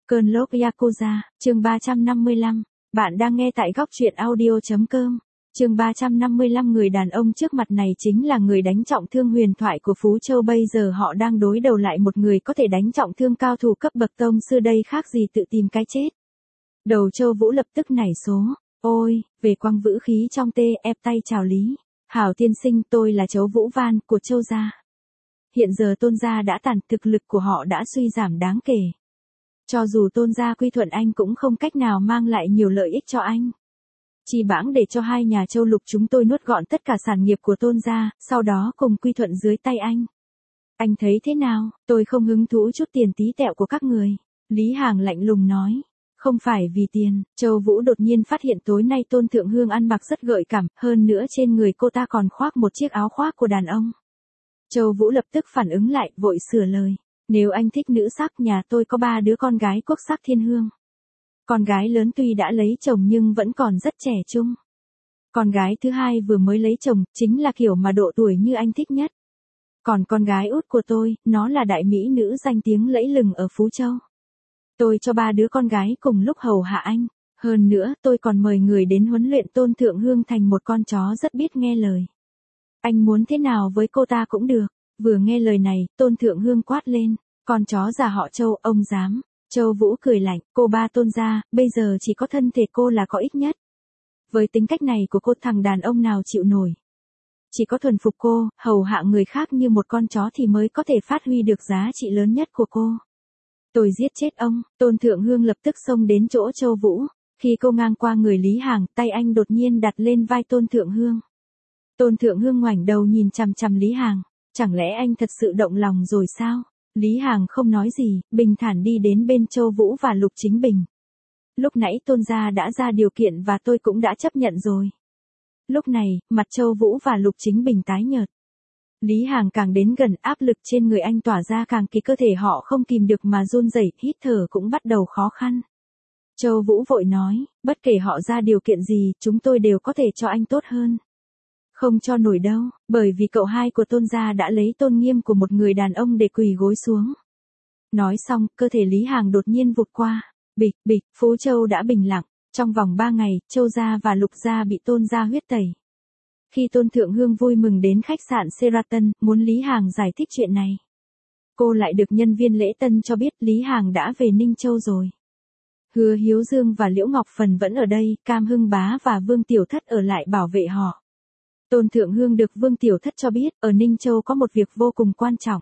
Cơn lốc Yakuza, chương 355. Bạn đang nghe tại góc truyện audio.com. Chương 355. Người đàn ông trước mặt này chính là người đánh trọng thương huyền thoại của Phú Châu. Bây giờ họ đang đối đầu lại một người có thể đánh trọng thương cao thủ cấp bậc tông sư, đây khác gì tự tìm cái chết. Đầu Châu Vũ lập tức nảy số. Ôi, về quăng vữ khí trong tê ép tay chào Lý. Hảo tiên sinh, tôi là Châu Vũ Van của Châu gia. Hiện giờ Tôn gia đã tàn, thực lực của họ đã suy giảm đáng kể. Cho dù Tôn gia quy thuận anh cũng không cách nào mang lại nhiều lợi ích cho anh. Chỉ bẵng để cho hai nhà Châu Lục chúng tôi nuốt gọn tất cả sản nghiệp của Tôn gia, sau đó cùng quy thuận dưới tay anh. Anh thấy thế nào? Tôi không hứng thú chút tiền tí tẹo của các người. Lý Hàng lạnh lùng nói. Không phải vì tiền. Châu Vũ đột nhiên phát hiện tối nay Tôn Thượng Hương ăn mặc rất gợi cảm, hơn nữa trên người cô ta còn khoác một chiếc áo khoác của đàn ông. Châu Vũ lập tức phản ứng lại, vội sửa lời. Nếu anh thích nữ sắc, nhà tôi có 3 đứa con gái quốc sắc thiên hương. Con gái lớn tuy đã lấy chồng nhưng vẫn còn rất trẻ trung. Con gái thứ hai vừa mới lấy chồng, chính là kiểu mà độ tuổi như anh thích nhất. Còn con gái út của tôi, nó là đại mỹ nữ danh tiếng lẫy lừng ở Phú Châu. Tôi cho 3 đứa con gái cùng lúc hầu hạ anh. Hơn nữa, tôi còn mời người đến huấn luyện Tôn Thượng Hương thành một con chó rất biết nghe lời. Anh muốn thế nào với cô ta cũng được. Vừa nghe lời này, Tôn Thượng Hương quát lên. Con chó già họ Châu, ông dám. Châu Vũ cười lạnh, cô ba Tôn gia, bây giờ chỉ có thân thể cô là có ích nhất. Với tính cách này của cô, thằng đàn ông nào chịu nổi. Chỉ có thuần phục cô, hầu hạ người khác như một con chó thì mới có thể phát huy được giá trị lớn nhất của cô. Tôi giết chết ông. Tôn Thượng Hương lập tức xông đến chỗ Châu Vũ. Khi cô ngang qua người Lý Hàng, tay anh đột nhiên đặt lên vai Tôn Thượng Hương. Tôn Thượng Hương ngoảnh đầu nhìn chằm chằm Lý Hàng. Chẳng lẽ anh thật sự động lòng rồi sao? Lý Hàng không nói gì, bình thản đi đến bên Châu Vũ và Lục Chính Bình. Lúc nãy Tôn gia đã ra điều kiện và tôi cũng đã chấp nhận rồi. Lúc này, mặt Châu Vũ và Lục Chính Bình tái nhợt. Lý Hàng càng đến gần, áp lực trên người anh tỏa ra càng kỳ, cơ thể họ không kìm được mà run rẩy, hít thở cũng bắt đầu khó khăn. Châu Vũ vội nói, bất kể họ ra điều kiện gì, chúng tôi đều có thể cho anh tốt hơn. Không cho nổi đâu, bởi vì cậu hai của Tôn gia đã lấy tôn nghiêm của một người đàn ông để quỳ gối xuống. Nói xong, cơ thể Lý Hàng đột nhiên vụt qua. Bịch, bịch, Phú Châu đã bình lặng. Trong vòng 3 ngày, Châu gia và Lục gia bị Tôn gia huyết tẩy. Khi Tôn Thượng Hương vui mừng đến khách sạn Sheraton, muốn Lý Hàng giải thích chuyện này. Cô lại được nhân viên lễ tân cho biết Lý Hàng đã về Ninh Châu rồi. Hứa Hiếu Dương và Liễu Ngọc Phần vẫn ở đây, Cam Hưng Bá và Vương Tiểu Thất ở lại bảo vệ họ. Tôn Thượng Hương được Vương Tiểu Thất cho biết, ở Ninh Châu có một việc vô cùng quan trọng.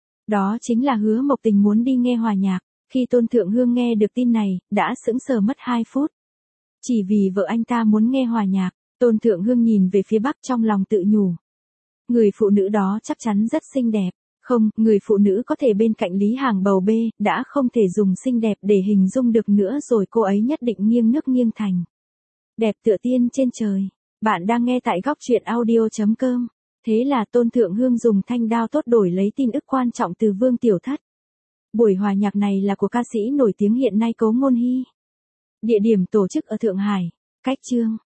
Đó chính là Hứa Mộc Tình muốn đi nghe hòa nhạc. Khi Tôn Thượng Hương nghe được tin này, đã sững sờ mất 2 phút. Chỉ vì vợ anh ta muốn nghe hòa nhạc, Tôn Thượng Hương nhìn về phía bắc trong lòng tự nhủ. Người phụ nữ đó chắc chắn rất xinh đẹp. Không, người phụ nữ có thể bên cạnh Lý Hàng bầu bê, đã không thể dùng xinh đẹp để hình dung được nữa rồi, cô ấy nhất định nghiêng nước nghiêng thành. Đẹp tựa tiên trên trời. Bạn đang nghe tại góc truyện audio.com. Thế là Tôn Thượng Hương dùng thanh đao tốt đổi lấy tin ức quan trọng từ Vương Tiểu Thất. Buổi hòa nhạc này là của ca sĩ nổi tiếng hiện nay Cố Ngôn Hy. Địa điểm tổ chức ở Thượng Hải. Cách chương.